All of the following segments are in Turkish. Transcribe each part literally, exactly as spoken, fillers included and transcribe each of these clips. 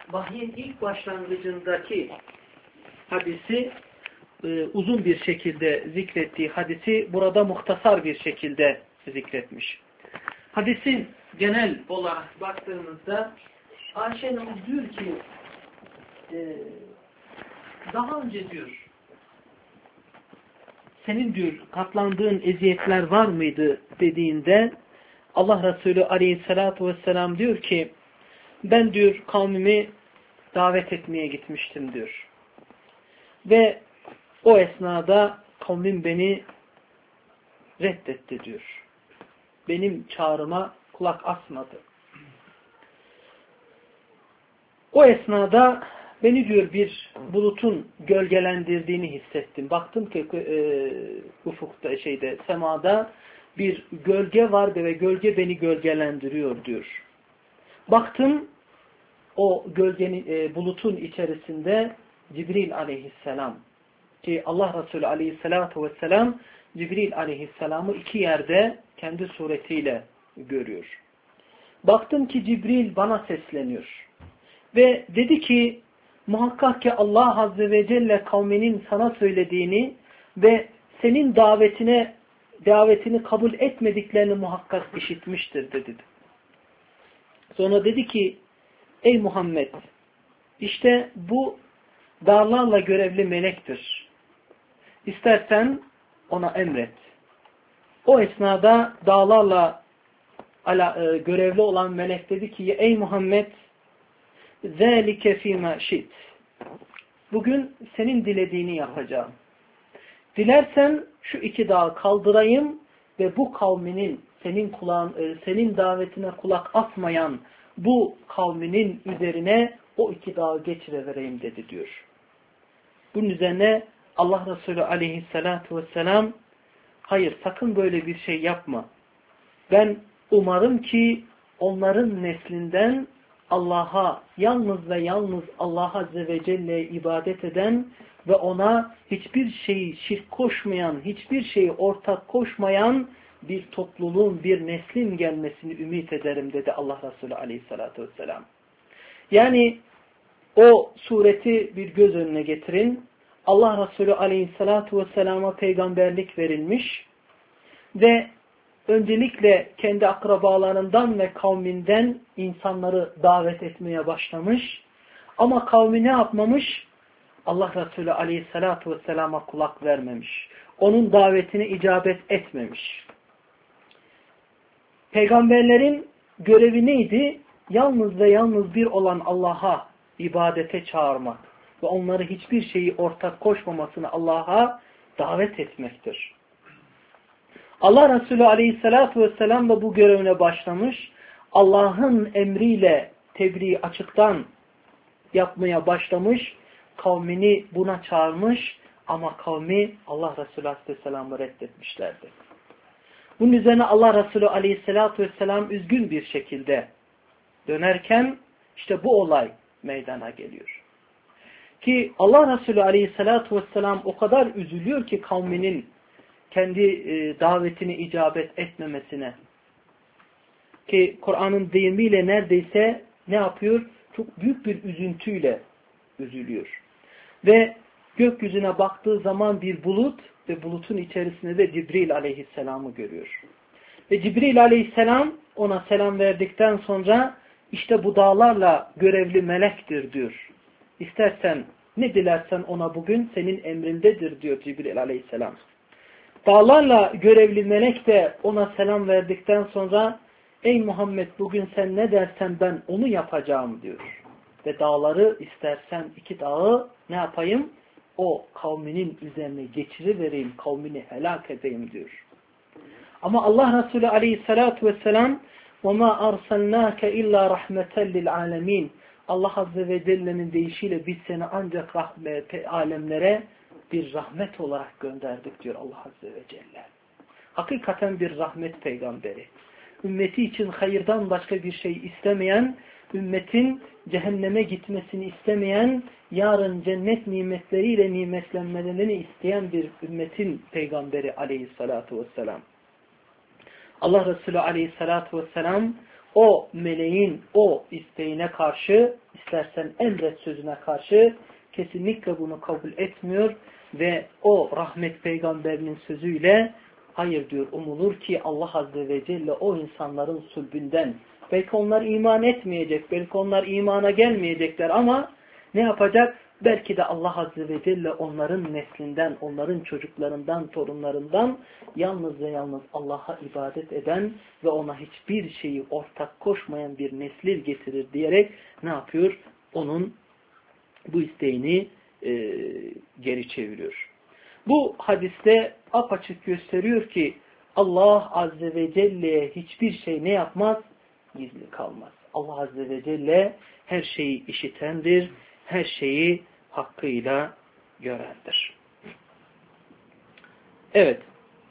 vahyin ilk başlangıcındaki hadisi e, uzun bir şekilde zikrettiği hadisi burada muhtasar bir şekilde zikretmiş. Hadisin genel olarak baktığımızda Ayşe Hanım diyor ki e, daha önce diyor senin diyor katlandığın eziyetler var mıydı dediğinde Allah Resulü Aleyhisselatü Vesselam diyor ki ben diyor kavmimi davet etmeye gitmiştim diyor. Ve o esnada kavmim beni reddetti diyor. Benim çağrıma kulak asmadı. O esnada beni diyor bir bulutun gölgelendirdiğini hissettim. Baktım ki e, ufukta şeyde semada bir gölge var ve gölge beni gölgelendiriyor diyor. Baktım o gölgenin e, bulutun içerisinde Cibril aleyhisselam ki Allah Resulü aleyhissalatu vesselam Cibril aleyhisselamı iki yerde kendi suretiyle görüyor. Baktım ki Cibril bana sesleniyor. Ve dedi ki muhakkak ki Allah Azze ve Celle kavminin sana söylediğini ve senin davetine davetini kabul etmediklerini muhakkak işitmiştir dedi. Sonra dedi ki ey Muhammed işte bu dağlarla görevli melektir. İstersen ona emret. O esnada dağlarla ala, e, görevli olan melek dedi ki ey Muhammed ذَٰلِكَ ف۪ي مَا شِئْتِ bugün senin dilediğini yapacağım. Dilersen şu iki dağı kaldırayım ve bu kavminin senin kulağın, e, senin davetine kulak asmayan bu kavminin üzerine o iki dağı geçirevereyim dedi diyor. Bunun üzerine Allah Resulü aleyhissalatu vesselam hayır sakın böyle bir şey yapma. Ben umarım ki onların neslinden Allah'a yalnız ve yalnız Allah Azze ve Celle'ye ibadet eden ve ona hiçbir şeyi şirk koşmayan, hiçbir şeyi ortak koşmayan bir topluluğun, bir neslin gelmesini ümit ederim dedi Allah Resulü aleyhissalatu vesselam. Yani o sureti bir göz önüne getirin. Allah Resulü aleyhissalatu vesselama peygamberlik verilmiş ve öncelikle kendi akrabalarından ve kavminden insanları davet etmeye başlamış. Ama kavmi ne yapmamış? Allah Resulü aleyhissalatu vesselama kulak vermemiş. Onun davetine icabet etmemiş. Peygamberlerin görevi neydi? Yalnız ve yalnız bir olan Allah'a ibadete çağırmak ve onları hiçbir şeyi ortak koşmamasını Allah'a davet etmektir. Allah Resulü aleyhissalatu vesselam da bu görevine başlamış. Allah'ın emriyle tebliği açıktan yapmaya başlamış. Kavmini buna çağırmış ama kavmi Allah Resulü aleyhisselam'ı reddetmişlerdi. Bunun üzerine Allah Resulü aleyhissalatu vesselam üzgün bir şekilde dönerken işte bu olay meydana geliyor. Ki Allah Resulü aleyhissalatu vesselam o kadar üzülüyor ki kavminin kendi e, davetini icabet etmemesine. Ki Kur'an'ın deyimiyle neredeyse ne yapıyor? Çok büyük bir üzüntüyle üzülüyor. Ve gökyüzüne baktığı zaman bir bulut ve bulutun içerisinde de Cibril aleyhisselamı görüyor. Ve Cibril aleyhisselam ona selam verdikten sonra işte bu dağlarla görevli melektir diyor. İstersen ne dilersen ona bugün senin emrindedir diyor Cibril aleyhisselam. Dağlarla görevli melek de ona selam verdikten sonra ey Muhammed bugün sen ne dersen ben onu yapacağım diyor. Ve dağları istersen iki dağı ne yapayım? O kavminin üzerine geçirivereyim, kavmini helak edeyim diyor. Ama Allah Resulü aleyhissalatu vesselam وَمَا أَرْسَلْنَاكَ اِلَّا رَحْمَةً لِلْعَالَمِينَ Allah Azze ve Celle'nin deyişiyle biz seni ancak rahmet, alemlere bir rahmet olarak gönderdik diyor Allah Azze ve Celle. Hakikaten bir rahmet peygamberi. Ümmeti için hayırdan başka bir şey istemeyen, ümmetin cehenneme gitmesini istemeyen, yarın cennet nimetleriyle nimetlenmelerini isteyen bir ümmetin peygamberi aleyhissalatu vesselam. Allah Resulü aleyhissalatu vesselam o meleğin o isteğine karşı istersen emret sözüne karşı kesinlikle bunu kabul etmiyor ve o rahmet peygamberinin sözüyle hayır diyor, umulur ki Allah Azze ve Celle o insanların sulbünden, belki onlar iman etmeyecek, belki onlar imana gelmeyecekler ama ne yapacak? Belki de Allah Azze ve Celle onların neslinden, onların çocuklarından, torunlarından yalnız ve yalnız Allah'a ibadet eden ve ona hiçbir şeyi ortak koşmayan bir nesil getirir diyerek ne yapıyor? Onun bu isteğini e, geri çeviriyor. Bu hadiste apaçık gösteriyor ki Allah Azze ve Celle'ye hiçbir şey ne yapmaz? Gizli kalmaz. Allah Azze ve Celle her şeyi işitendir, her şeyi hakkıyla görendir. Evet.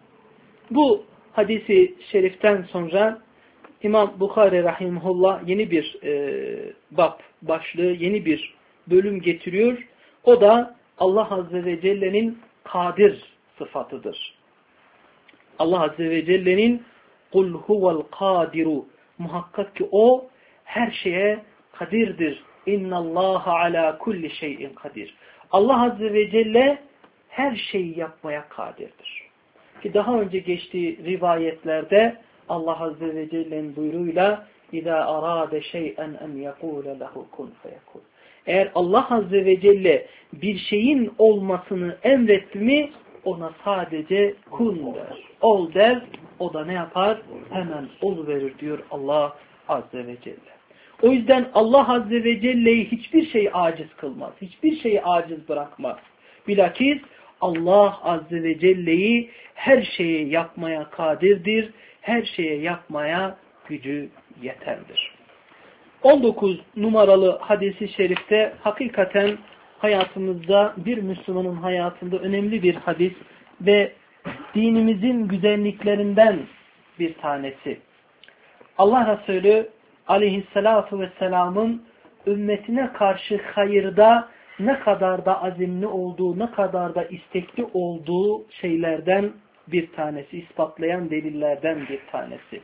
Bu hadisi şeriften sonra İmam Bukhari rahimahullah yeni bir e, bab başlığı, yeni bir bölüm getiriyor. O da Allah Azze ve Celle'nin kadir sıfatıdır. Allah Azze ve Celle'nin kul huvel kadiru, muhakkak ki o her şeye kadirdir. İnnallaha ala kulli şeyin kadir. Allah Azze ve Celle her şeyi yapmaya kadirdir. Ki daha önce geçtiği rivayetlerde Allah Azze ve Celle'nin buyruğuyla İzâ arâde şey'en en yekûle lehu kun feyekûn. Eğer Allah Azze ve Celle bir şeyin olmasını emretti mi ona sadece kun der, ol der, o da ne yapar? Hemen oluverir diyor Allah Azze ve Celle. O yüzden Allah Azze ve Celle'yi hiçbir şey aciz kılmaz. Hiçbir şeyi aciz bırakmaz. Bilakis Allah Azze ve Celle'yi her şeye yapmaya kadirdir. Her şeye yapmaya gücü yeterdir. on dokuz numaralı hadisi şerifte hakikaten hayatımızda, bir Müslümanın hayatında önemli bir hadis ve dinimizin güzelliklerinden bir tanesi. Allah Resulü aleyhissalatu vesselamın ümmetine karşı hayırda ne kadar da azimli olduğu, ne kadar da istekli olduğu şeylerden bir tanesi, ispatlayan delillerden bir tanesi.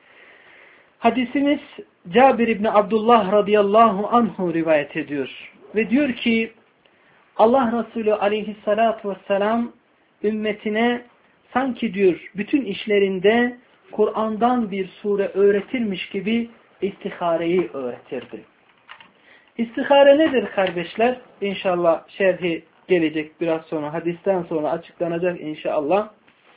Hadisimiz Cabir İbni Abdullah radıyallahu anhu rivayet ediyor. Ve diyor ki Allah Resulü aleyhissalatu vesselam ümmetine sanki diyor bütün işlerinde Kur'an'dan bir sure öğretilmiş gibi istihareyi öğretirdi. İstihare nedir kardeşler? İnşallah şerhi gelecek biraz sonra, hadisten sonra açıklanacak inşallah.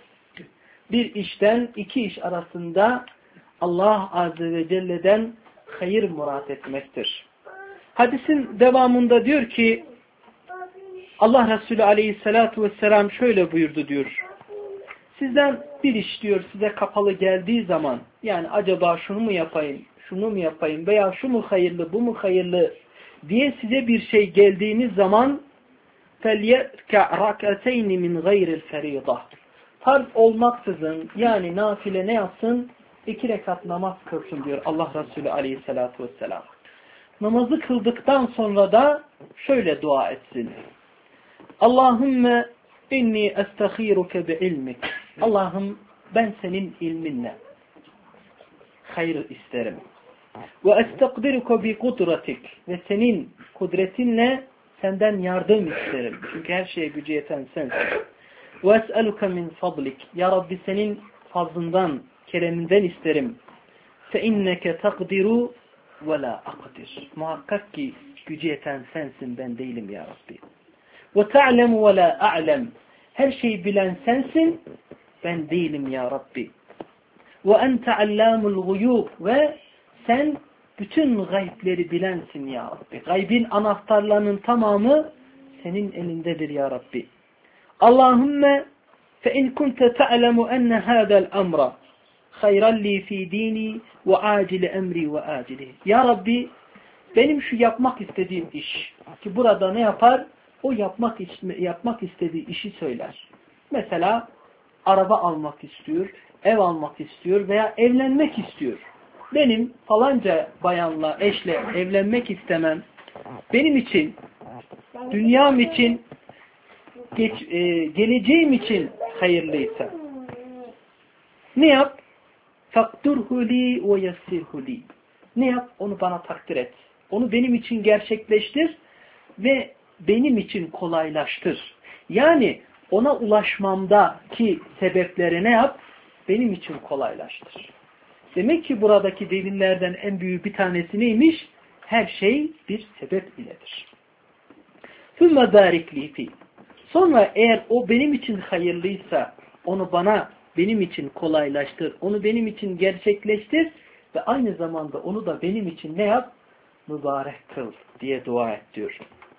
Bir işten iki iş arasında Allah Azze ve Celle'den hayır murat etmektir. Hadisin devamında diyor ki Allah Resulü Aleyhisselatü Vesselam şöyle buyurdu diyor. Sizden bir iş diyor size kapalı geldiği zaman, yani acaba şunu mu yapayım, şunu mu yapayım veya şu mu hayırlı, bu mu hayırlı diye size bir şey geldiğiniz zaman فَلْيَرْكَعْ رَكَتَيْنِ مِنْ غَيْرِ الْفَرِيضَةِ farz olmaksızın, yani nafile ne yapsın? İki rekat namaz kılsın diyor Allah Resulü Aleyhisselatü Vesselam. Namazı kıldıktan sonra da şöyle dua etsin. Allahümme inni estaghiruke bi ilmik. Allah'ım ben senin ilminle hayır isterim. Ve estaqdiruke bi kudratik. Ve senin kudretinle senden yardım isterim. Çünkü her şeye gücü yeten sensin. Ve es'eluke min fadlik. Ya Rabbi senin fazlından, kereminden isterim. Fe inneke takdiru ve la akdir. Muhakkak ki gücü yeten sensin, ben değilim ya Rabbi. Ve ta'lemu ve la a'lem. Her şeyi bilen sensin, ben değilim ya Rabbi. Ve ente allamul guyub. Ve sen bütün gaybleri bilensin ya Rabbi. Gaybin anahtarlarının tamamı senin elindedir ya Rabbi. Allahümme fe in kunte ta'lemu enne hâdel emra hayran li fi dini ve acili emri ve acili. Ya Rabbi benim şu yapmak istediğim iş ki burada ne yapar? O yapmak yapmak istediği işi söyler. Mesela araba almak istiyor, ev almak istiyor veya evlenmek istiyor. Benim falanca bayanla, eşle evlenmek istemem benim için, dünyam için, geç, e, geleceğim için hayırlıysa ne yap? Fakturhu li ve yessirhu li. Ne yap? Onu bana takdir et. onu benim için gerçekleştir ve benim için kolaylaştır. Yani ona ulaşmamdaki sebepleri ne yap? Benim için kolaylaştır. Demek ki buradaki delillerden en büyük bir tanesi neymiş? Her şey bir sebep iledir. ثُمَّ بَارِكْ لِي فِي Sonra eğer o benim için hayırlıysa onu bana, benim için kolaylaştır, onu benim için gerçekleştir ve aynı zamanda onu da benim için ne yap? Mübarek kıl diye dua et diyor.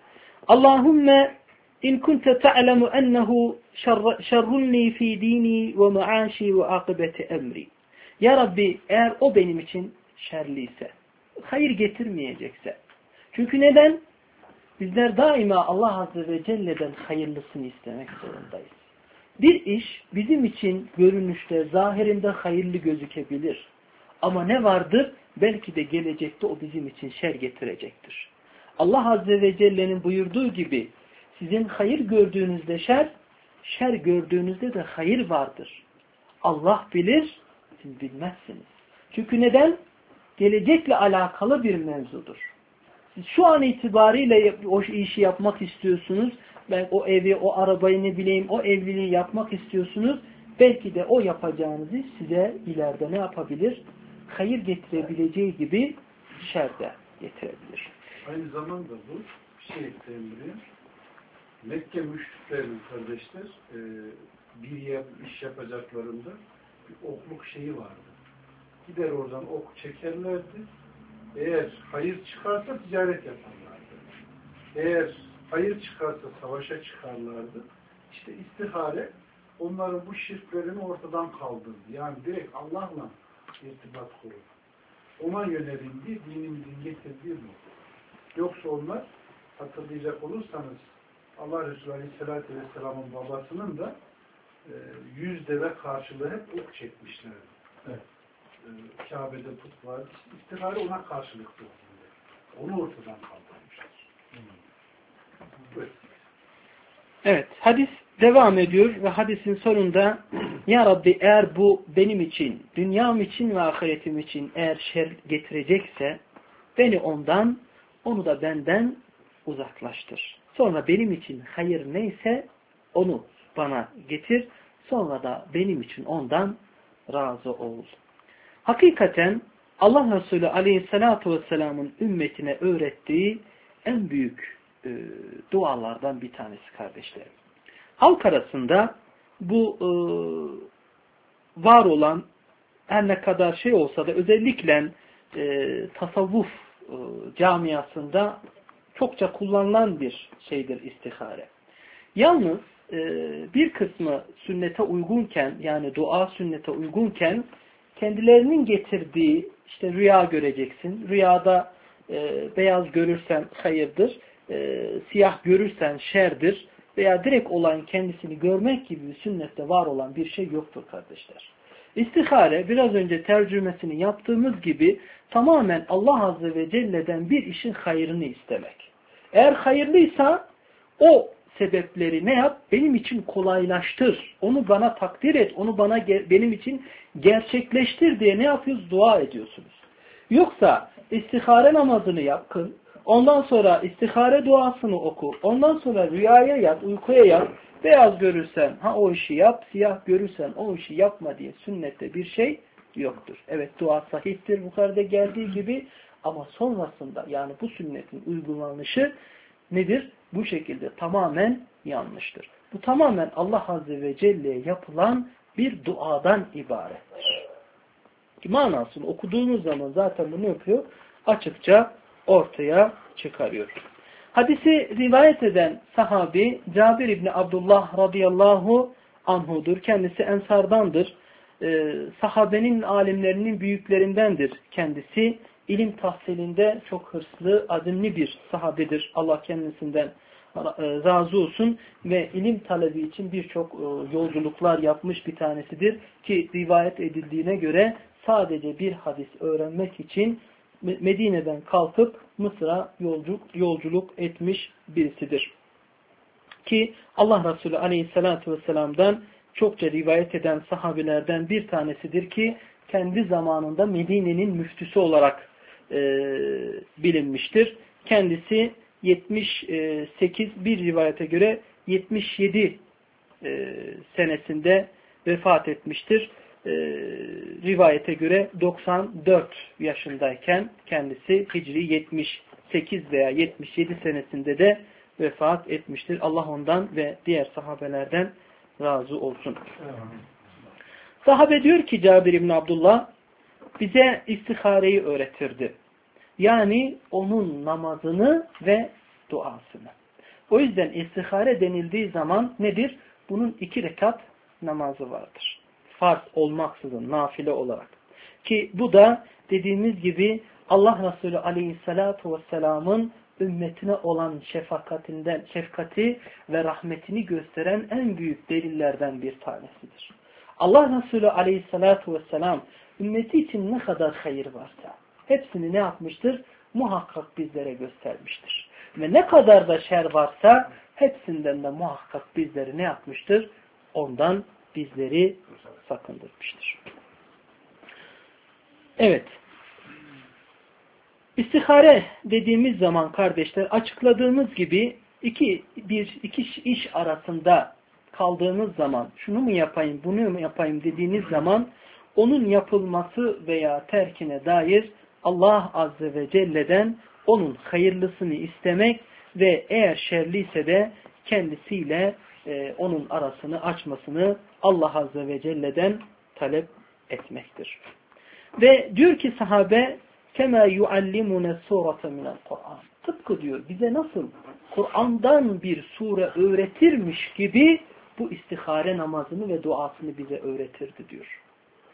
Allahümme in kunte ta'lemu ennehu şerrunni fi dini ve maaşi ve akıbeti emri. Ya Rabbi, eğer o benim için şerliyse, hayır getirmeyecekse. Çünkü neden? Bizler daima Allah Azze ve Celle'den hayırlısını istemek zorundayız. Bir iş bizim için görünüşte, zahirinde hayırlı gözükebilir. Ama ne vardır? Belki de gelecekte o bizim için şer getirecektir. Allah Azze ve Celle'nin buyurduğu gibi sizin hayır gördüğünüzde şer, şer gördüğünüzde de hayır vardır. Allah bilir, siz bilmezsiniz. Çünkü neden? Gelecekle alakalı bir mevzudur. Siz şu an itibariyle o işi yapmak istiyorsunuz. Ben o evi, o arabayı ne bileyim, o evliliği yapmak istiyorsunuz. Belki de o yapacağınız iş size ileride ne yapabilir? Hayır getirebileceği gibi şer de getirebilir. Aynı zamanda bu bir şey ekleyeyim. Mekke müşriklerinin kardeşler e, bir yer, iş yapacaklarında bir okluk şeyi vardı. Gider oradan ok çekerlerdi. Eğer hayır çıkarsa ticaret yaparlardı. Eğer hayır çıkarsa savaşa çıkarlardı. İşte istihare onların bu şirklerini ortadan kaldırdı. Yani direkt Allah'la irtibat kurur. Ona yönelildi, dinimizin getirdiği bu. Yoksa onlar, hatırlayacak olursanız, Allah Resulü Aleyhisselatü Vesselam'ın babasının da e, yüz deve karşılığı hep ok çekmişlerdi. Evet. E, Kabe'de put vardı. İstihare ona karşılıktı. Onu ortadan kaldırmışlar. Hmm. Evet, hadis devam ediyor ve hadisin sonunda Ya Rabbi, eğer bu benim için, dünyam için ve ahiretim için eğer şer getirecekse beni ondan, onu da benden uzaklaştır. Sonra benim için hayır neyse onu bana getir. Sonra da benim için ondan razı ol. Hakikaten Allah Resulü Aleyhisselatü Vesselam'ın ümmetine öğrettiği en büyük e, dualardan bir tanesi kardeşlerim. Halk arasında bu e, var olan her ne kadar şey olsa da özellikle e, tasavvuf e, camiasında çokça kullanılan bir şeydir istihare. Yalnız e, bir kısmı sünnete uygunken, yani dua sünnete uygunken kendilerinin getirdiği işte rüya göreceksin. Rüyada e, beyaz görürsen hayırdır, e, siyah görürsen şerdir veya direkt olan kendisini görmek gibi bir sünnette var olan bir şey yoktur kardeşler. İstihare biraz önce tercümesini yaptığımız gibi tamamen Allah Azze ve Celle'den bir işin hayrını istemek. Eğer hayırlıysa o sebepleri ne yap? Benim için kolaylaştır. Onu bana takdir et. Onu bana benim için gerçekleştir diye ne yapıyoruz? Dua ediyorsunuz. Yoksa istihare namazını yap, kıl. Ondan sonra istihare duasını oku. Ondan sonra rüyaya yat, uykuya yat. Beyaz görürsen ha o işi yap, siyah görürsen o işi yapma diye sünnette bir şey yoktur. Evet, dua sahihtir Bukhari'de geldiği gibi ama sonrasında yani bu sünnetin uygulanışı nedir? Bu şekilde tamamen yanlıştır. Bu tamamen Allah Azze ve Celle'ye yapılan bir duadan ibarettir. Manasını okuduğunuz zaman zaten bunu yapıyor, açıkça ortaya çıkarıyor. Hadisi rivayet eden sahabi Cabir İbni Abdullah radıyallahu anhudur. Kendisi ensardandır. Ee, sahabenin alimlerinin büyüklerindendir kendisi. İlim tahsilinde çok hırslı, azimli bir sahabedir. Allah kendisinden razı olsun ve ilim talebi için birçok yolculuklar yapmış bir tanesidir. Ki rivayet edildiğine göre sadece bir hadis öğrenmek için Medine'den kalkıp Mısır'a yolculuk, yolculuk etmiş birisidir. Ki Allah Resulü Aleyhisselatü Vesselam'dan çokça rivayet eden sahabelerden bir tanesidir ki kendi zamanında Medine'nin müftüsü olarak e, bilinmiştir. Kendisi yetmiş sekiz, bir rivayete göre yetmiş yedi e, senesinde vefat etmiştir. E, rivayete göre doksan dört yaşındayken kendisi Hicri yetmiş sekiz veya yetmiş yedi senesinde de vefat etmiştir. Allah ondan ve diğer sahabelerden razı olsun. Sahabe diyor ki Cabir İbni Abdullah, bize istihareyi öğretirdi. Yani onun namazını ve duasını. O yüzden istihare denildiği zaman nedir? Bunun iki rekat namazı vardır. Farz olmaksızın, nafile olarak. Ki bu da dediğimiz gibi Allah Resulü Aleyhisselatü Vesselam'ın ümmetine olan şefakatinden, şefkati ve rahmetini gösteren en büyük delillerden bir tanesidir. Allah Resulü Aleyhisselatü Vesselam ümmeti için ne kadar hayır varsa hepsini ne yapmıştır? Muhakkak bizlere göstermiştir. Ve ne kadar da şer varsa hepsinden de muhakkak bizleri ne yapmıştır? Ondan bizleri sakındırmıştır. Evet. İstihare dediğimiz zaman kardeşler açıkladığımız gibi iki, bir, iki iş arasında kaldığınız zaman şunu mu yapayım, bunu mu yapayım dediğiniz zaman onun yapılması veya terkine dair Allah Azze ve Celle'den onun hayırlısını istemek ve eğer şerliyse de kendisiyle e, onun arasını açmasını Allah Azze ve Celle'den talep etmektir. Ve diyor ki sahabe كَمَا يُعَلِّمُنَ سُورَةً مِنَ الْقُرْآنِ Tıpkı diyor bize nasıl Kur'an'dan bir sure öğretirmiş gibi bu istihare namazını ve duasını bize öğretirdi diyor.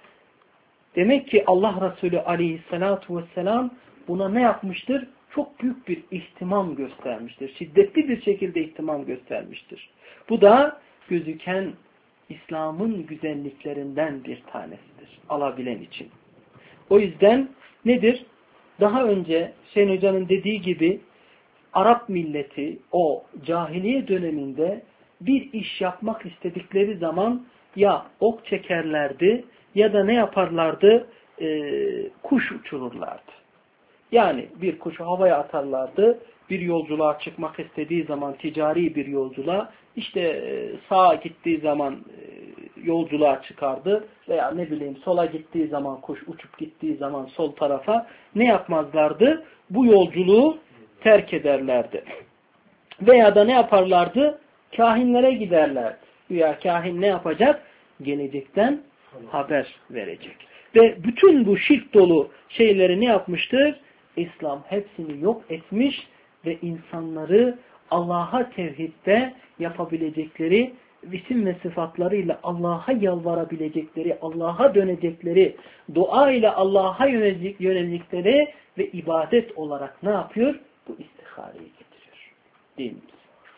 Demek ki Allah Resulü Aleyhisselatü Vesselam buna ne yapmıştır? Çok büyük bir ihtimam göstermiştir. Şiddetli bir şekilde ihtimam göstermiştir. Bu da gözüken İslam'ın güzelliklerinden bir tanesidir. Alabilen için. O yüzden nedir? Daha önce Hüseyin Hoca'nın dediği gibi Arap milleti o cahiliye döneminde bir iş yapmak istedikleri zaman ya ok çekerlerdi ya da ne yaparlardı? Ee, kuş uçururlardı. Yani bir kuşu havaya atarlardı. Bir yolculuğa çıkmak istediği zaman ticari bir yolculuğa işte sağa gittiği zaman yolculuğa çıkardı veya ne bileyim sola gittiği zaman kuş uçup gittiği zaman sol tarafa ne yapmazlardı? Bu yolculuğu terk ederlerdi. Veya da ne yaparlardı? Kahinlere giderlerdi. Veya kahin ne yapacak? Gelecekten haber verecek. Ve bütün bu şirk dolu şeyleri ne yapmıştır? İslam hepsini yok etmiş ve insanları Allah'a tevhidde yapabilecekleri isim ve sıfatlarıyla Allah'a yalvarabilecekleri, Allah'a dönecekleri, dua ile Allah'a yönelecekleri ve ibadet olarak ne yapıyor? Bu istihareyi getiriyor. Değil mi?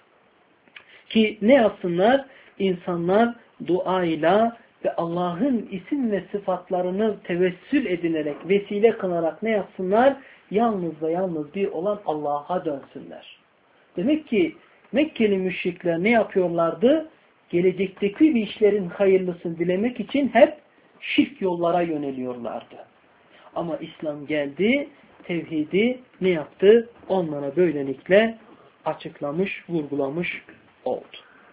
Ki ne yapsınlar? İnsanlar duayla ve Allah'ın isim ve sıfatlarını tevessül edinerek, vesile kılarak ne yapsınlar? Yalnız ve yalnız bir olan Allah'a dönsünler. Demek ki Mekkeli müşrikler ne yapıyorlardı? Gelecekteki bir işlerin hayırlısını dilemek için hep şirk yollara yöneliyorlardı. Ama İslam geldi, tevhidi ne yaptı? Onlara böylelikle açıklamış, vurgulamış oldu.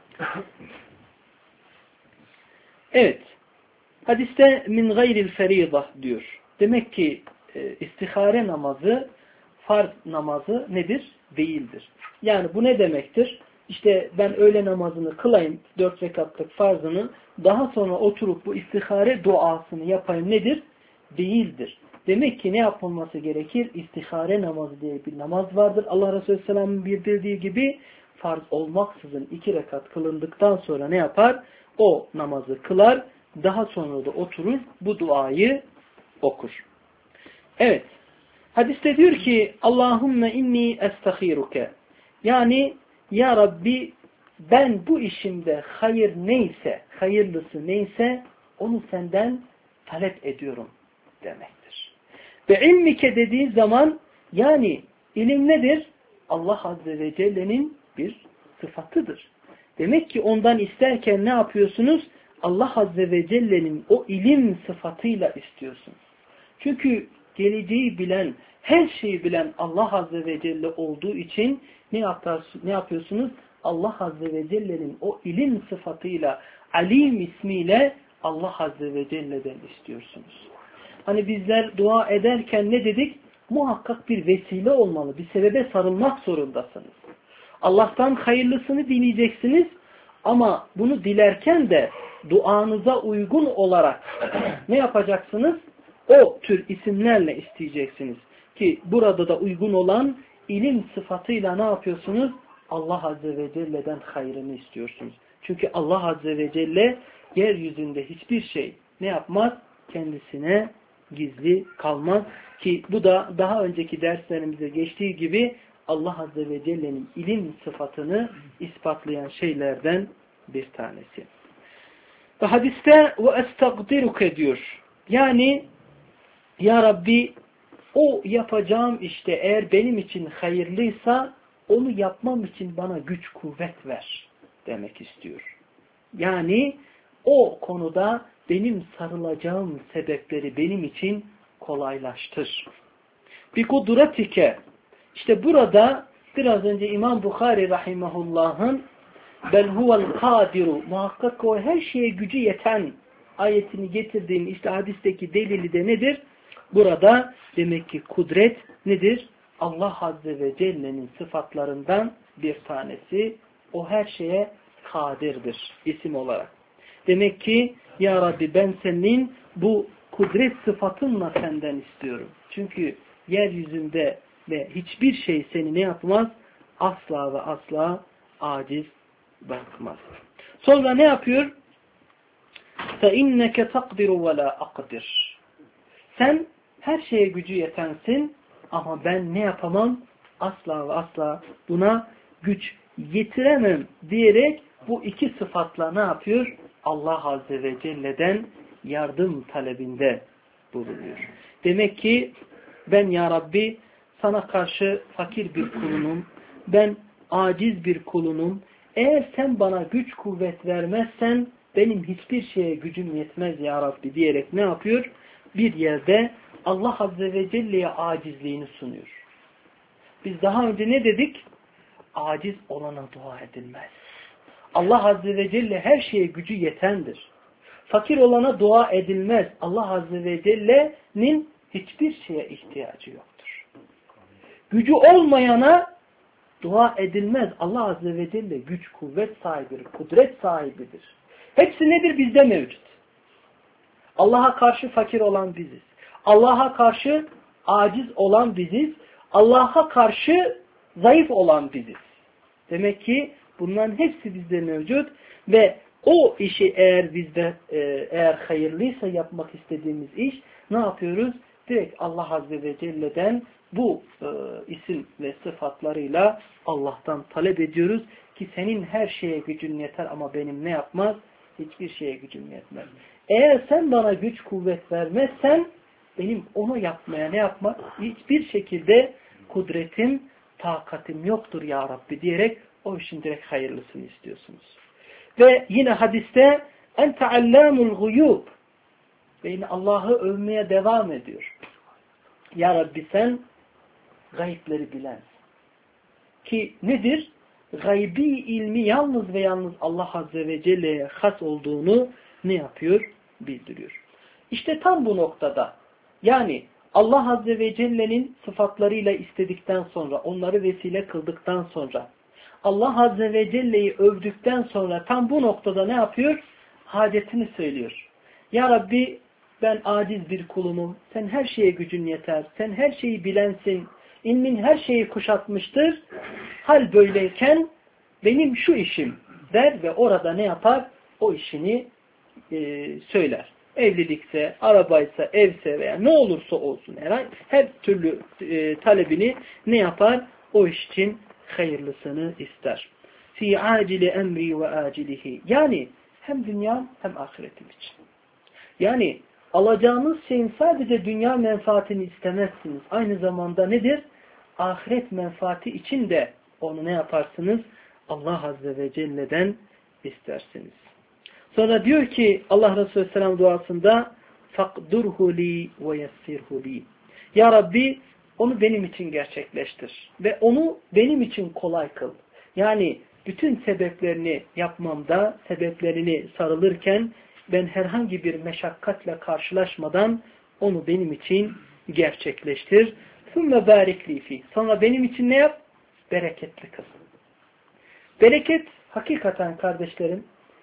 Evet. Hadiste min gayril ferîdah diyor. Demek ki e, istihare namazı farz namazı nedir? Değildir. Yani bu ne demektir? İşte ben öğle namazını kılayım, dört rekatlık farzını, daha sonra oturup bu istihare duasını yapayım nedir? Değildir. Demek ki ne yapılması gerekir? İstihare namazı diye bir namaz vardır. Allah Resulü Aleyhisselam'ın bildirdiği gibi farz olmaksızın iki rekat kılındıktan sonra ne yapar? O namazı kılar, daha sonra da oturur, bu duayı okur. Evet. Hadiste diyor ki Allahümme inni estahiruke. Yani ya Rabbi ben bu işimde hayır neyse, hayırlısı neyse onu senden talep ediyorum demektir. Ve ilmike dediği zaman yani ilim nedir? Allah Azze ve Celle'nin bir sıfatıdır. Demek ki ondan isterken ne yapıyorsunuz? Allah Azze ve Celle'nin o ilim sıfatıyla istiyorsunuz. Çünkü geleceği bilen, her şeyi bilen Allah Azze ve Celle olduğu için ne, yapar, ne yapıyorsunuz? Allah Azze ve Celle'nin o ilim sıfatıyla, alim ismiyle Allah Azze ve Celle'den istiyorsunuz. Hani bizler dua ederken ne dedik? Muhakkak bir vesile olmalı, bir sebebe sarılmak zorundasınız. Allah'tan hayırlısını dileyeceksiniz ama bunu dilerken de duanıza uygun olarak ne yapacaksınız? O tür isimlerle isteyeceksiniz. Ki burada da uygun olan ilim sıfatıyla ne yapıyorsunuz? Allah Azze ve Celle'den hayrını istiyorsunuz. Çünkü Allah Azze ve Celle yeryüzünde hiçbir şey ne yapmaz? Kendisine gizli kalmaz. Ki bu da daha önceki derslerimize geçtiği gibi Allah Azze ve Celle'nin ilim sıfatını ispatlayan şeylerden bir tanesi. Ve hadiste ve estagdiruke diyor. Yani ya Rabbi o yapacağım işte eğer benim için hayırlıysa onu yapmam için bana güç kuvvet ver demek istiyor. Yani o konuda benim sarılacağım sebepleri benim için kolaylaştır. Bi kudretike. İşte burada biraz önce İmam Bukhari rahimahullah'ın bel huvel kadiru muhakkak o her şeye gücü yeten ayetini getirdiğim işte hadisteki delili de nedir? Burada demek ki kudret nedir? Allah Azze ve Celle'nin sıfatlarından bir tanesi. O her şeye kadirdir isim olarak. Demek ki ya Rabbi ben senin bu kudret sıfatınla senden istiyorum. Çünkü yeryüzünde ve hiçbir şey seni ne yapmaz? Asla ve asla aciz bırakmaz. Sonra ne yapıyor? فَاِنَّكَ تَقْدِرُ وَلَا أَقْدِرُ Sen her şeye gücü yetensin ama ben ne yapamam? Asla ve asla buna güç yetiremem diyerek bu iki sıfatla ne yapıyor? Allah Azze ve Celle'den yardım talebinde bulunuyor. Demek ki ben ya Rabbi sana karşı fakir bir kulunum, ben aciz bir kulunum. Eğer sen bana güç kuvvet vermezsen benim hiçbir şeye gücüm yetmez ya Rabbi diyerek ne yapıyor? Bir yerde Allah Azze ve Celle'ye acizliğini sunuyor. Biz daha önce ne dedik? Aciz olana dua edilmez. Allah Azze ve Celle her şeye gücü yetendir. Fakir olana dua edilmez. Allah Azze ve Celle'nin hiçbir şeye ihtiyacı yoktur. Gücü olmayana dua edilmez. Allah Azze ve Celle güç, kuvvet sahibidir, kudret sahibidir. Hepsi nedir? Bizde mevcut. Allah'a karşı fakir olan biziz. Allah'a karşı aciz olan biziz. Allah'a karşı zayıf olan biziz. Demek ki bunların hepsi bizde mevcut ve o işi eğer bizde e, eğer hayırlıysa yapmak istediğimiz iş ne yapıyoruz? Direkt Allah Azze ve Celle'den bu e, isim ve sıfatlarıyla Allah'tan talep ediyoruz ki senin her şeye gücün yeter ama benim ne yapmaz? Hiçbir şeye gücüm yetmez. Eğer sen bana güç kuvvet vermezsen benim onu yapmaya ne yapmak? Hiçbir şekilde kudretim, takatim yoktur ya Rabbi diyerek o işin direkt hayırlısını istiyorsunuz. Ve yine hadiste ente allamul guyub ve yine Allah'ı övmeye devam ediyor. Ya Rabbi sen gayipleri bilensin. Ki nedir? Gaybi ilmi yalnız ve yalnız Allah Azze ve Celle'ye has olduğunu ne yapıyor? Bildiriyor. İşte tam bu noktada yani Allah Azze ve Celle'nin sıfatlarıyla istedikten sonra, onları vesile kıldıktan sonra, Allah Azze ve Celle'yi övdükten sonra tam bu noktada ne yapıyor? Hacetini söylüyor. Ya Rabbi ben aciz bir kulunum, sen her şeye gücün yeter, sen her şeyi bilensin, ilmin her şeyi kuşatmıştır. Hal böyleyken benim şu işim der ve orada ne yapar? O işini e, söyler. Evlilikse, arabaysa, evse veya ne olursa olsun herhangi her türlü e, talebini ne yapar? O iş için hayırlısını ister. Fi acili emri ve acilihi. Yani hem dünya hem ahiretim için. Yani alacağınız şeyin sadece dünya menfaatini istemezsiniz. Aynı zamanda nedir? Ahiret menfaati için de onu ne yaparsınız? Allah Azze ve Celle'den istersiniz. Sonra diyor ki Allah Resulü Selam duasında فَقْدُرْهُ لِي وَيَسِّرْهُ لِي Ya Rabbi onu benim için gerçekleştir. Ve onu benim için kolay kıl. Yani bütün sebeplerini yapmamda, sebeplerini sarılırken ben herhangi bir meşakkatle karşılaşmadan onu benim için gerçekleştir. ثُمَّ بَارِكْ لِي فِيهِ Sonra benim için ne yap? Bereketli kıl. Bereket hakikaten kardeşlerim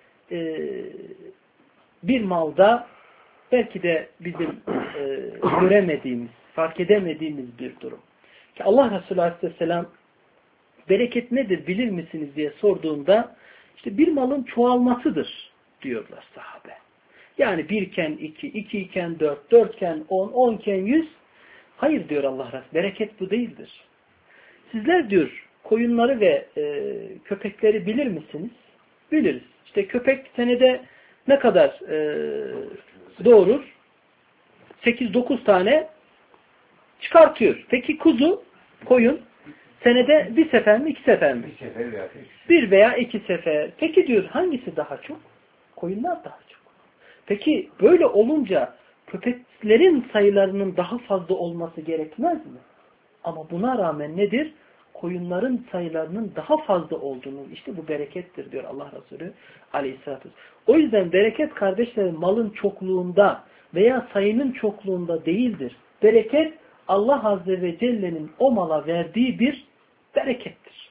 bir malda belki de bizim göremediğimiz, fark edemediğimiz bir durum. Ki Allah Resulü Aleyhisselam bereket nedir bilir misiniz diye sorduğunda işte bir malın çoğalmasıdır diyorlar sahabe. Yani birken iki, iki iken dört, dörtken on, onken yüz. Hayır diyor Allah Resulü. Bereket bu değildir. Sizler diyor koyunları ve e, köpekleri bilir misiniz? Biliriz. İşte köpek senede ne kadar e, doğurur? sekiz dokuz tane çıkartıyor. Peki kuzu, koyun senede bir sefer mi, iki sefer mi? Bir sefer veya iki. Bir veya iki sefer. Peki diyor hangisi daha çok? Koyunlar daha çok. Peki böyle olunca köpeklerin sayılarının daha fazla olması gerekmez mi? Ama buna rağmen nedir? Koyunların sayılarının daha fazla olduğunu, işte bu berekettir diyor Allah Resulü Aleyhisselatü Vesselam. O yüzden bereket kardeşlerim malın çokluğunda veya sayının çokluğunda değildir. Bereket Allah Azze ve Celle'nin o mala verdiği bir berekettir.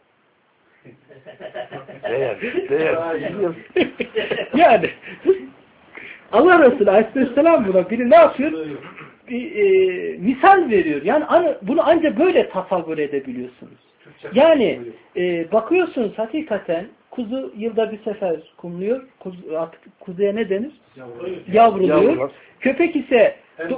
Değer, değer. Yani Allah Resulü Aleyhisselam buna biri ne yapıyor? Bir, e, misal veriyor. Yani bunu ancak böyle tasavvur edebiliyorsunuz. Yani e, bakıyorsunuz hakikaten kuzu yılda bir sefer kumluyor. Kuzu, artık kuzuya ne denir? Yavruluyor. Yavruluyor. Yavrular. Köpek ise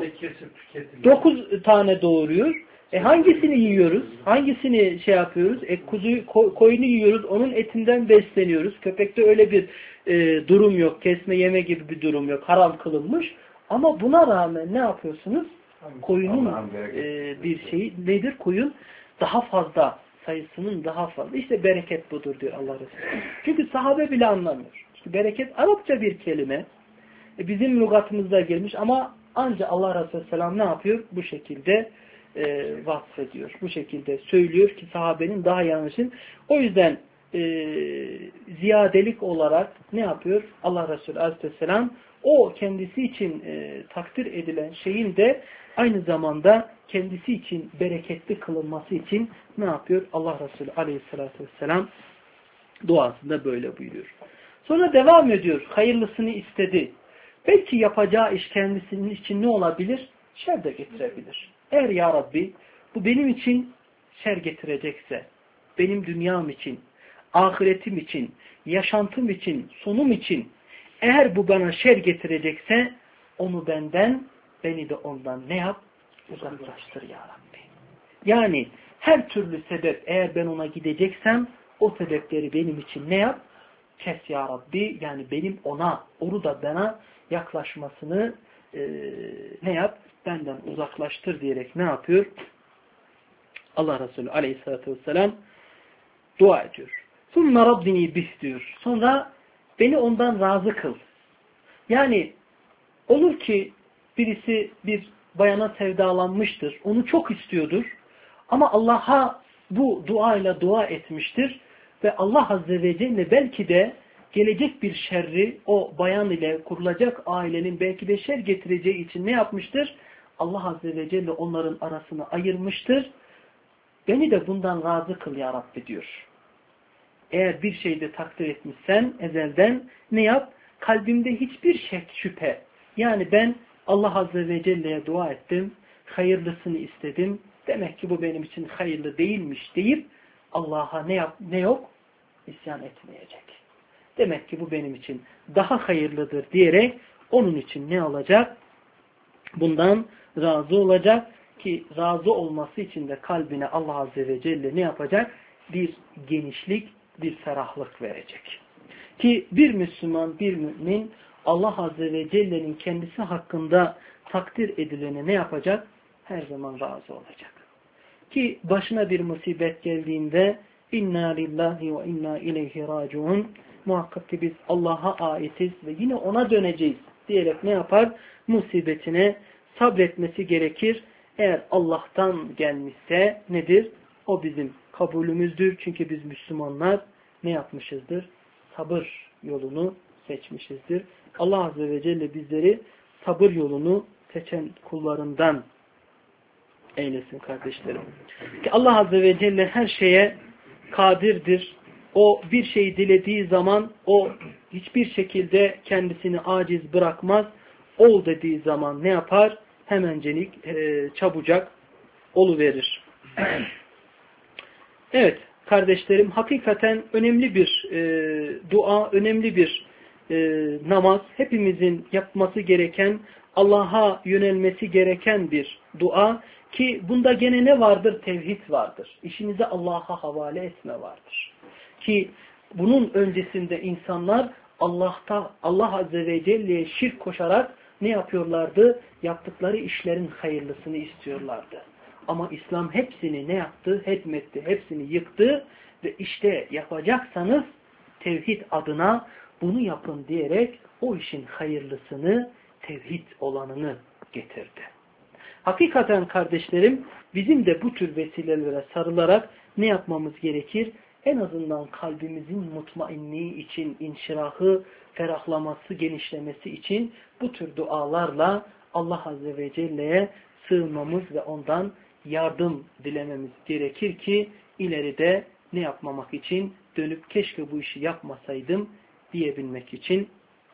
dokuz tane doğuruyor. E hangisini yiyoruz? Hangisini şey yapıyoruz? E kuzuyu, ko koyunu yiyoruz. Onun etinden besleniyoruz. Köpekte öyle bir e, durum yok. Kesme yeme gibi bir durum yok. Haram kılınmış. Ama buna rağmen ne yapıyorsunuz? Koyunun e, bir şeyi nedir? Koyun daha fazla, sayısının daha fazla. İşte bereket budur diyor Allah Resulü. Çünkü sahabe bile anlamıyor. İşte bereket Arapça bir kelime. E, bizim lügatımızda gelmiş ama ancak Allah Resulü Selam ne yapıyor? Bu şekilde e, vasfediyor. Bu şekilde söylüyor ki sahabenin daha yanlışın. O yüzden e, ziyadelik olarak ne yapıyor? Allah Resulü Aleyhisselam o kendisi için e, takdir edilen şeyin de aynı zamanda kendisi için bereketli kılınması için ne yapıyor? Allah Resulü Aleyhisselatü Vesselam duasında böyle buyuruyor. Sonra devam ediyor. Hayırlısını istedi. Belki yapacağı iş kendisinin için ne olabilir? Şer de getirebilir. Eğer ya Rabbi bu benim için şer getirecekse, benim dünyam için, ahiretim için, yaşantım için, sonum için eğer bu bana şer getirecekse onu benden, beni de ondan ne yap? Uzaklaştır ya Rabbi. Yani her türlü sebep eğer ben ona gideceksem o sebepleri benim için ne yap? Kes ya Rabbi. Yani benim ona, onu da bana yaklaşmasını e, ne yap? Benden uzaklaştır diyerek ne yapıyor? Allah Resulü Aleyhisselatü Vesselam dua ediyor. ثُمَّ رَبِّنِي bih diyor. Sonra beni ondan razı kıl. Yani olur ki birisi bir bayana sevdalanmıştır. Onu çok istiyordur. Ama Allah'a bu duayla dua etmiştir. Ve Allah Azze ve Celle belki de gelecek bir şerri o bayan ile kurulacak ailenin belki de şer getireceği için ne yapmıştır? Allah Azze ve Celle onların arasını ayırmıştır. Beni de bundan razı kıl ya Rabbi diyor. Eğer bir şeyde takdir etmişsen ezelden ne yap? Kalbimde hiçbir şek, şüphe. Yani ben Allah Azze ve Celle'ye dua ettim. Hayırlısını istedim. Demek ki bu benim için hayırlı değilmiş deyip Allah'a ne yap, ne yok? İsyan etmeyecek. Demek ki bu benim için daha hayırlıdır diyerek onun için ne olacak? Bundan razı olacak ki razı olması için de kalbine Allah Azze ve Celle ne yapacak? Bir genişlik, bir ferahlık verecek. Ki bir Müslüman, bir mümin Allah Azze ve Celle'nin kendisi hakkında takdir edilene ne yapacak? Her zaman razı olacak. Ki başına bir musibet geldiğinde inna lillahi ve inna ileyhi raciun, muhakkak ki biz Allah'a aitiz ve yine ona döneceğiz diyerek ne yapar? Musibetine sabretmesi gerekir. Eğer Allah'tan gelmişse nedir? O bizim kabulümüzdür. Çünkü biz Müslümanlar ne yapmışızdır? Sabır yolunu seçmişizdir. Allah Azze ve Celle bizleri sabır yolunu seçen kullarından eylesin kardeşlerim. Ki Allah Azze ve Celle her şeye kadirdir. O bir şeyi dilediği zaman o hiçbir şekilde kendisini aciz bırakmaz. Ol dediği zaman ne yapar? Hemencelik, e, çabucak oluverir. Evet kardeşlerim, hakikaten önemli bir e, dua, önemli bir e, namaz. Hepimizin yapması gereken, Allah'a yönelmesi gereken bir dua. Ki bunda gene ne vardır? Tevhid vardır. İşinizi Allah'a havale etme vardır. Ki bunun öncesinde insanlar Allah'ta, Allah Azze ve Celle'ye şirk koşarak ne yapıyorlardı? Yaptıkları işlerin hayırlısını istiyorlardı. Ama İslam hepsini ne yaptı? Hedmetti. Hepsini yıktı ve işte yapacaksanız tevhid adına bunu yapın diyerek o işin hayırlısını, tevhid olanını getirdi. Hakikaten kardeşlerim, bizim de bu tür vesilelere sarılarak ne yapmamız gerekir? En azından kalbimizin mutmainliği için, inşirahı, ferahlaması, genişlemesi için bu tür dualarla Allah Azze ve Celle'ye sığınmamız ve ondan yardım dilememiz gerekir ki ileride ne yapmamak için? Dönüp keşke bu işi yapmasaydım diyebilmek için.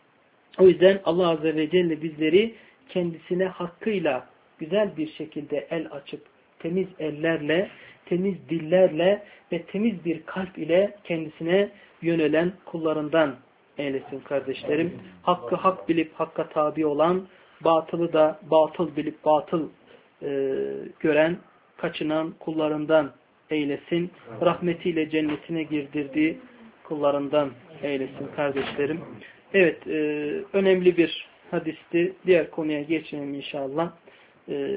O yüzden Allah Azze ve Celle bizleri kendisine hakkıyla güzel bir şekilde el açıp temiz ellerle, temiz dillerle ve temiz bir kalp ile kendisine yönelen kullarından eylesin kardeşlerim. Hakkı hak bilip hakka tabi olan, batılı da batıl bilip batıl e, gören, kaçınan kullarından eylesin. Rahmetiyle cennetine girdirdiği kullarından eylesin kardeşlerim. Evet, e, önemli bir hadisti. Diğer konuya geçelim inşallah. E,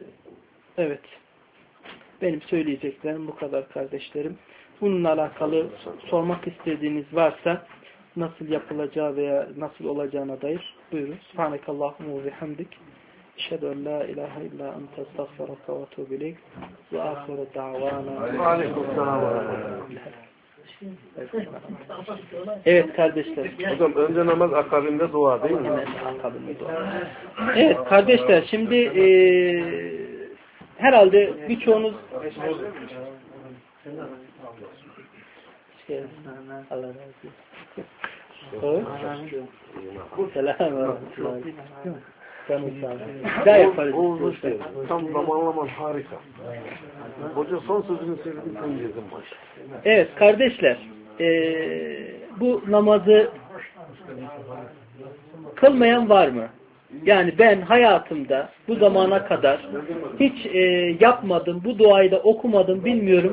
evet. Benim söyleyeceklerim bu kadar kardeşlerim. Bununla alakalı sormak istediğiniz varsa nasıl yapılacağı veya nasıl olacağına dair buyurun. Subhanekallahumma ve bihamdik. Eşhedü en la ilahe illa ente estağfiruke ve etûbü ileyk. Ve âhiru da'vana. Aleykümselam. Evet kardeşler. Hocam önce namaz akabinde dua değil mi? Evet, akabinde dua. Evet kardeşler, şimdi e, herhalde birçoğunuz şey, Allah razı olsun. Selam. Daha yaparız. Tam zamanlaman harika. Hoca son sözünü söyledin, sen girdin baş. Evet kardeşler, e, bu namazı kılmayan var mı? Yani ben hayatımda bu zamana kadar hiç e, yapmadım, bu duayı da okumadım, bilmiyorum.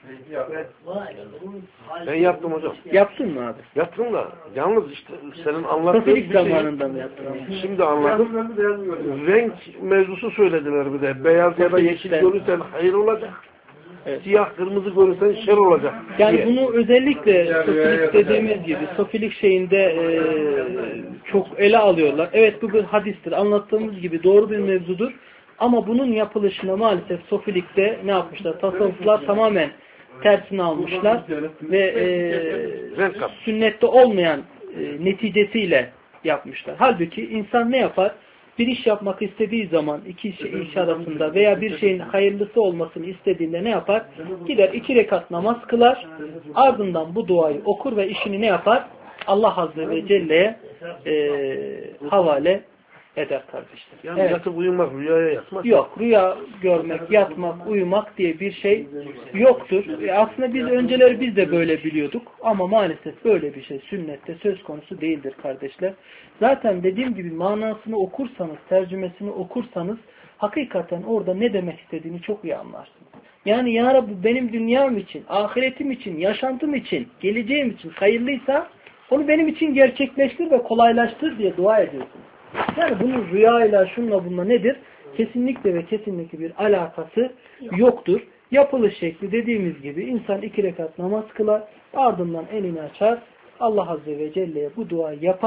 Ben yaptım hocam. Yaptın mı abi? Yaptım da yalnız işte senin anlattığın Sofilik bir şey. zamanında mı yaptın? Şimdi anladım. Renk mevzusu söylediler bir de. Beyaz ya da yeşil görürsen hayır olacak. Evet. Siyah kırmızı görürsen şer olacak. Yani diye. bunu özellikle sofilik dediğimiz gibi sofilik şeyinde e, çok ele alıyorlar. Evet bu bir hadistir. Anlattığımız gibi doğru bir mevzudur. Ama bunun yapılışına maalesef sofilikte ne yapmışlar? Tasavvuflar tamamen tersini almışlar ve e, sünnette olmayan e, neticesiyle yapmışlar. Halbuki insan ne yapar? Bir iş yapmak istediği zaman iki iş, iş arasında veya bir şeyin hayırlısı olmasını istediğinde ne yapar? Gider iki rekat namaz kılar, ardından bu duayı okur ve işini ne yapar? Allah Azze ve Celle'ye e, havale eder kardeşler. Yani evet. yatıp uyumak, rüyaya yatmak. Yok, rüya görmek, yatmak, uyumak diye bir şey yoktur. E aslında biz önceleri biz de böyle biliyorduk ama maalesef böyle bir şey sünnette söz konusu değildir kardeşler. Zaten dediğim gibi manasını okursanız, tercümesini okursanız hakikaten orada ne demek istediğini çok iyi anlarsınız. Yani ya Rabbi benim dünyam için, ahiretim için, yaşantım için, geleceğim için hayırlıysa onu benim için gerçekleştir ve kolaylaştır diye dua ediyorsunuz. Yani bunun rüyayla, şunla bununla nedir? Kesinlikle ve kesinlikle bir alakası yoktur. Yapılış şekli dediğimiz gibi insan iki rekat namaz kılar, ardından elini açar, Allah Azze ve Celle'ye bu duayı yapar.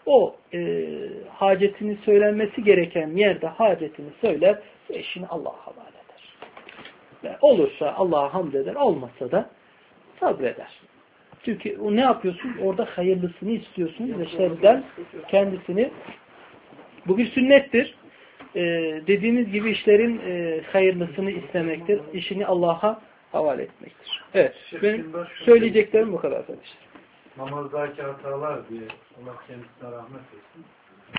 O e, hacetini söylenmesi gereken yerde hacetini söyler ve işini Allah'a havale eder. Ve olursa Allah'a hamd eder, olmazsa da sabreder. Çünkü o ne yapıyorsun? Orada hayırlısını istiyorsun ve şerden kendisini. Bu bir sünnettir. Ee, dediğimiz gibi işlerin e, hayırlısını istemektir. İşini Allah'a havale etmektir. Evet. Benim söyleyeceklerim bu kadar arkadaşlar. Namazdaki hatalar diye Allah kendisine rahmet etsin.